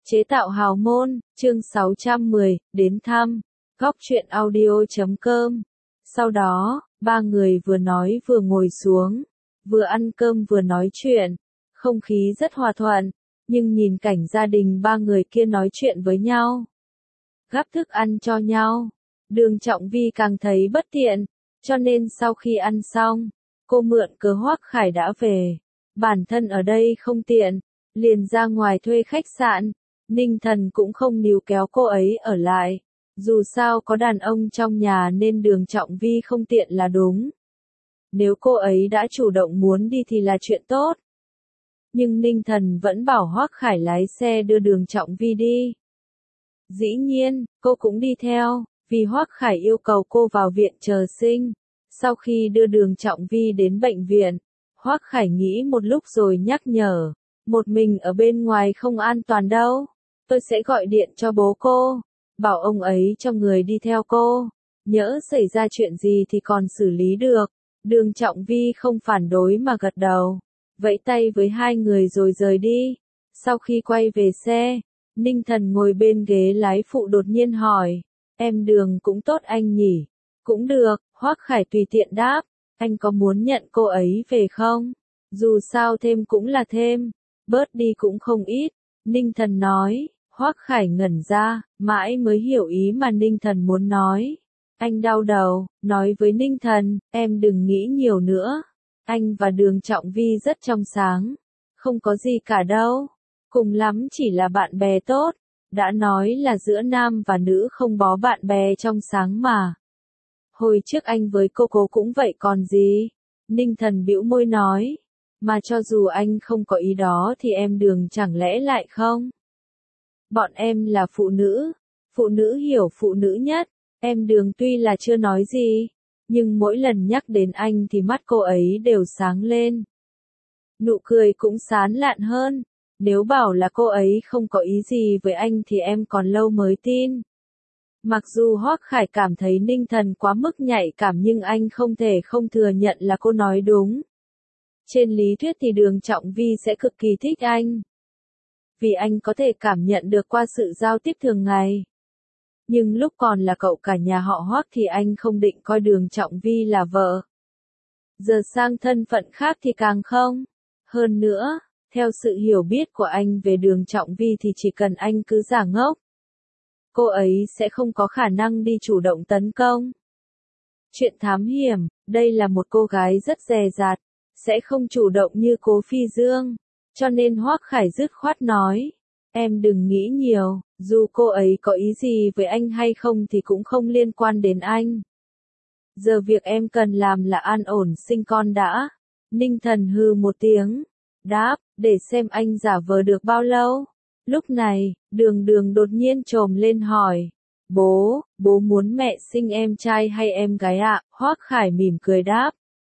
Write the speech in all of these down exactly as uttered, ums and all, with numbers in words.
Chế tạo hào môn, chương sáu trăm mười, đến thăm, góc truyện audio chấm com. Sau đó, ba người vừa nói vừa ngồi xuống, vừa ăn cơm vừa nói chuyện, không khí rất hòa thuận, nhưng nhìn cảnh gia đình ba người kia nói chuyện với nhau, gắp thức ăn cho nhau, Đường Trọng Vi càng thấy bất tiện, cho nên sau khi ăn xong, cô mượn cớ Hoắc Khải đã về, bản thân ở đây không tiện, liền ra ngoài thuê khách sạn. Ninh Thần cũng không níu kéo cô ấy ở lại, dù sao có đàn ông trong nhà nên Đường Trọng Vi không tiện là đúng. Nếu cô ấy đã chủ động muốn đi thì là chuyện tốt. Nhưng Ninh Thần vẫn bảo Hoắc Khải lái xe đưa Đường Trọng Vi đi. Dĩ nhiên, cô cũng đi theo, vì Hoắc Khải yêu cầu cô vào viện chờ sinh. Sau khi đưa Đường Trọng Vi đến bệnh viện, Hoắc Khải nghĩ một lúc rồi nhắc nhở, một mình ở bên ngoài không an toàn đâu. Tôi sẽ gọi điện cho bố cô, bảo ông ấy cho người đi theo cô, nhỡ xảy ra chuyện gì thì còn xử lý được. Đường Trọng Vi không phản đối mà gật đầu, vẫy tay với hai người rồi rời đi. Sau khi quay về xe, Ninh Thần ngồi bên ghế lái phụ đột nhiên hỏi, em Đường cũng tốt anh nhỉ? Cũng được, Hoắc Khải tùy tiện đáp, anh có muốn nhận cô ấy về không? Dù sao thêm cũng là thêm, bớt đi cũng không ít, Ninh Thần nói. Hoắc Khải ngẩn ra, mãi mới hiểu ý mà Ninh Thần muốn nói. Anh đau đầu, nói với Ninh Thần, em đừng nghĩ nhiều nữa. Anh và Đường Trọng Vi rất trong sáng. Không có gì cả đâu. Cùng lắm chỉ là bạn bè tốt. Đã nói là giữa nam và nữ không bó bạn bè trong sáng mà. Hồi trước anh với cô cô cũng vậy còn gì. Ninh Thần bĩu môi nói. Mà cho dù anh không có ý đó thì em Đường chẳng lẽ lại không? Bọn em là phụ nữ, phụ nữ hiểu phụ nữ nhất, em Đường tuy là chưa nói gì, nhưng mỗi lần nhắc đến anh thì mắt cô ấy đều sáng lên. Nụ cười cũng sán lạn hơn, nếu bảo là cô ấy không có ý gì với anh thì em còn lâu mới tin. Mặc dù Hoắc Khải cảm thấy Ninh Thần quá mức nhạy cảm nhưng anh không thể không thừa nhận là cô nói đúng. Trên lý thuyết thì Đường Trọng Vi sẽ cực kỳ thích anh. Vì anh có thể cảm nhận được qua sự giao tiếp thường ngày. Nhưng lúc còn là cậu cả nhà họ Hoắc thì anh không định coi Đường Trọng Vi là vợ. Giờ sang thân phận khác thì càng không. Hơn nữa, theo sự hiểu biết của anh về Đường Trọng Vi thì chỉ cần anh cứ giả ngốc, cô ấy sẽ không có khả năng đi chủ động tấn công. Chuyện thám hiểm, đây là một cô gái rất dè dặt, sẽ không chủ động như Cố Phi Dương. Cho nên Hoắc Khải dứt khoát nói, em đừng nghĩ nhiều, dù cô ấy có ý gì với anh hay không thì cũng không liên quan đến anh. Giờ việc em cần làm là an ổn sinh con đã. Ninh Thần hừ một tiếng, đáp, để xem anh giả vờ được bao lâu. Lúc này, Đường Đường đột nhiên chồm lên hỏi, bố, bố muốn mẹ sinh em trai hay em gái ạ? À? Hoắc Khải mỉm cười đáp,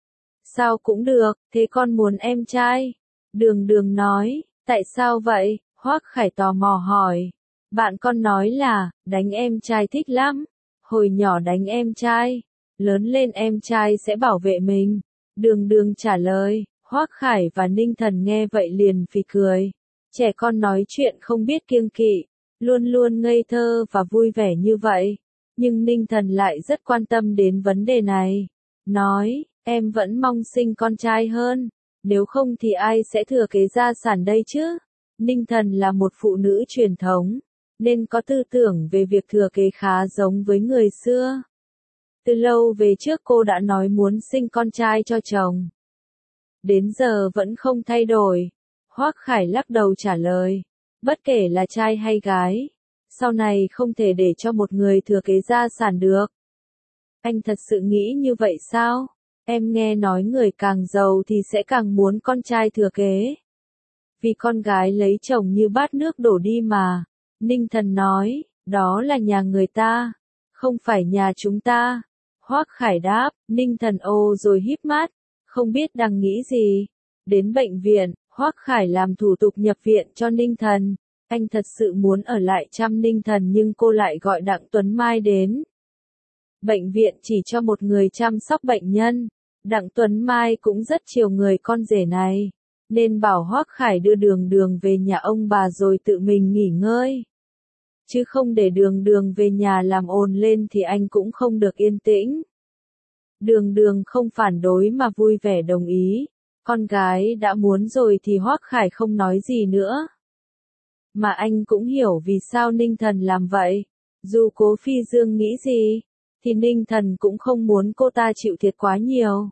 sao cũng được, thế con muốn em trai. Đường Đường nói, tại sao vậy? Hoắc Khải tò mò hỏi. Bạn con nói là, đánh em trai thích lắm. Hồi nhỏ đánh em trai, lớn lên em trai sẽ bảo vệ mình. Đường Đường trả lời, Hoắc Khải và Ninh Thần nghe vậy liền phì cười. Trẻ con nói chuyện không biết kiêng kỵ, luôn luôn ngây thơ và vui vẻ như vậy. Nhưng Ninh Thần lại rất quan tâm đến vấn đề này. Nói, em vẫn mong sinh con trai hơn. Nếu không thì ai sẽ thừa kế gia sản đây chứ? Ninh Thần là một phụ nữ truyền thống, nên có tư tưởng về việc thừa kế khá giống với người xưa. Từ lâu về trước cô đã nói muốn sinh con trai cho chồng. Đến giờ vẫn không thay đổi. Hoắc Khải lắc đầu trả lời, bất kể là trai hay gái, sau này không thể để cho một người thừa kế gia sản được. Anh thật sự nghĩ như vậy sao? Em nghe nói người càng giàu thì sẽ càng muốn con trai thừa kế. Vì con gái lấy chồng như bát nước đổ đi mà. Ninh Thần nói, đó là nhà người ta, không phải nhà chúng ta. Hoắc Khải đáp, Ninh Thần ô rồi híp mắt, không biết đang nghĩ gì. Đến bệnh viện, Hoắc Khải làm thủ tục nhập viện cho Ninh Thần. Anh thật sự muốn ở lại chăm Ninh Thần nhưng cô lại gọi Đặng Tuấn Mai đến. Bệnh viện chỉ cho một người chăm sóc bệnh nhân. Đặng Tuấn Mai cũng rất chiều người con rể này. nên bảo Hoắc Khải đưa Đường Đường về nhà ông bà rồi tự mình nghỉ ngơi. Chứ không để Đường Đường về nhà làm ồn lên thì anh cũng không được yên tĩnh. Đường Đường không phản đối mà vui vẻ đồng ý. Con gái đã muốn rồi thì Hoắc Khải không nói gì nữa. Mà anh cũng hiểu vì sao Ninh Thần làm vậy. Dù Cố Phi Dương nghĩ gì, thì Ninh Thần cũng không muốn cô ta chịu thiệt quá nhiều.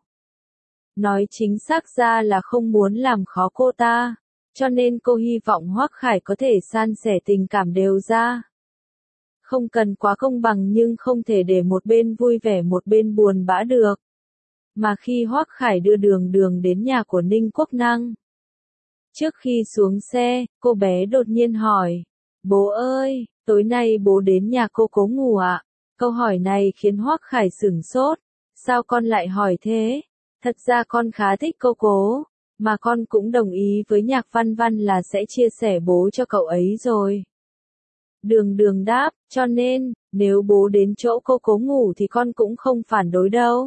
Nói chính xác ra là không muốn làm khó cô ta, cho nên cô hy vọng Hoắc Khải có thể san sẻ tình cảm đều ra. Không cần quá công bằng nhưng không thể để một bên vui vẻ một bên buồn bã được. Mà khi Hoắc Khải đưa Đường Đường đến nhà của Ninh Quốc Năng, trước khi xuống xe, cô bé đột nhiên hỏi, bố ơi, tối nay bố đến nhà cô Cố ngủ ạ? Câu hỏi này khiến Hoắc Khải sửng sốt, sao con lại hỏi thế? Thật ra con khá thích cô Cố, mà con cũng đồng ý với Nhạc Văn Văn là sẽ chia sẻ bố cho cậu ấy rồi. Đường Đường đáp, cho nên, nếu bố đến chỗ cô Cố ngủ thì con cũng không phản đối đâu.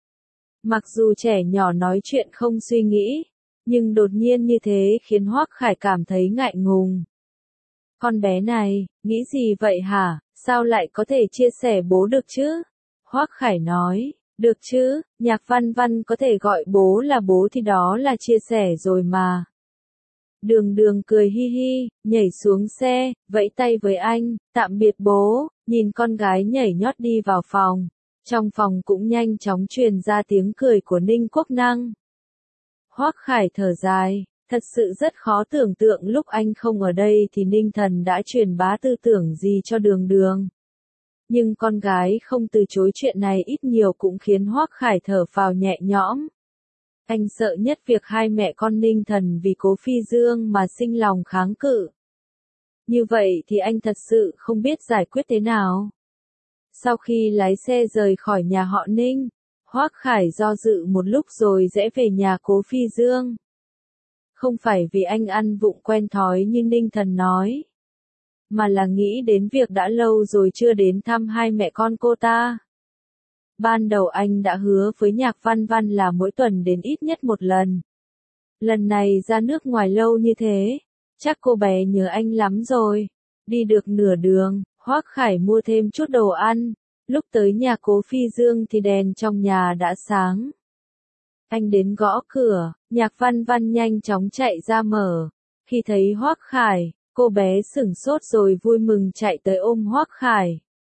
Mặc dù trẻ nhỏ nói chuyện không suy nghĩ, nhưng đột nhiên như thế khiến Hoắc Khải cảm thấy ngại ngùng. Con bé này, nghĩ gì vậy hả, sao lại có thể chia sẻ bố được chứ? Hoắc Khải nói, được chứ, Nhạc Văn Văn có thể gọi bố là bố thì đó là chia sẻ rồi mà. Đường Đường cười hi hi, nhảy xuống xe, vẫy tay với anh, tạm biệt bố, nhìn con gái nhảy nhót đi vào phòng. Trong phòng cũng nhanh chóng truyền ra tiếng cười của Ninh Quốc Năng. Hoắc Khải thở dài, thật sự rất khó tưởng tượng lúc anh không ở đây thì Ninh Thần đã truyền bá tư tưởng gì cho Đường Đường. Nhưng con gái không từ chối chuyện này ít nhiều cũng khiến Hoắc Khải thở phào nhẹ nhõm. Anh sợ nhất việc hai mẹ con Ninh Thần vì Cố Phi Dương mà sinh lòng kháng cự. Như vậy thì anh thật sự không biết giải quyết thế nào. Sau khi lái xe rời khỏi nhà họ Ninh, Hoắc Khải do dự một lúc rồi rẽ về nhà Cố Phi Dương. Không phải vì anh ăn vụng quen thói như Ninh Thần nói, mà là nghĩ đến việc đã lâu rồi chưa đến thăm hai mẹ con cô ta. Ban đầu anh đã hứa với Nhạc Văn Văn là mỗi tuần đến ít nhất một lần. Lần này ra nước ngoài lâu như thế, chắc cô bé nhớ anh lắm rồi. Đi được nửa đường, Hoắc Khải mua thêm chút đồ ăn. Lúc tới nhà Cố Phi Dương thì đèn trong nhà đã sáng. Anh đến gõ cửa, Nhạc Văn Văn nhanh chóng chạy ra mở. Khi thấy Hoắc Khải, cô bé sửng sốt rồi vui mừng chạy tới ôm Hoắc Khải.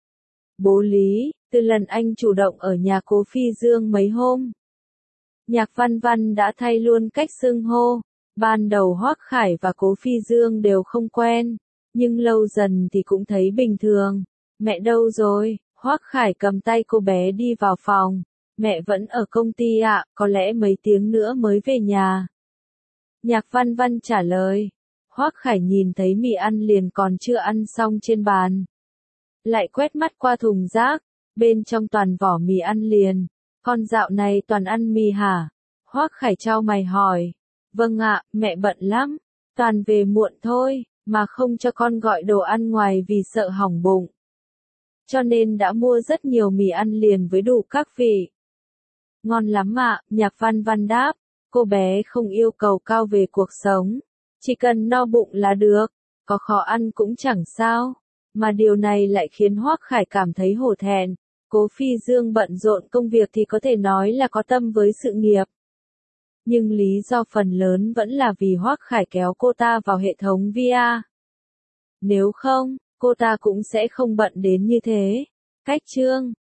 Bố Lý, từ lần anh chủ động ở nhà Cố Phi Dương mấy hôm, Nhạc Văn Văn đã thay luôn cách xưng hô. Ban đầu Hoắc Khải và Cố Phi Dương đều không quen, nhưng lâu dần thì cũng thấy bình thường. Mẹ đâu rồi? Hoắc Khải cầm tay cô bé đi vào phòng. Mẹ vẫn ở công ty ạ, có lẽ mấy tiếng nữa mới về nhà. Nhạc Văn Văn trả lời. Hoắc Khải nhìn thấy mì ăn liền còn chưa ăn xong trên bàn. Lại quét mắt qua thùng rác, bên trong toàn vỏ mì ăn liền. Con dạo này toàn ăn mì hả? Hoắc Khải chau mày hỏi. Vâng ạ, mẹ bận lắm, toàn về muộn thôi, mà không cho con gọi đồ ăn ngoài vì sợ hỏng bụng. Cho nên đã mua rất nhiều mì ăn liền với đủ các vị. Ngon lắm ạ, Nhạc Văn Văn đáp, cô bé không yêu cầu cao về cuộc sống, chỉ cần no bụng là được, có khó ăn cũng chẳng sao. Mà điều này lại khiến Hoắc Khải cảm thấy hổ thẹn. Cố Phi Dương bận rộn công việc thì có thể nói là có tâm với sự nghiệp. Nhưng lý do phần lớn vẫn là vì Hoắc Khải kéo cô ta vào hệ thống vê a. Nếu không, cô ta cũng sẽ không bận đến như thế. Cách chương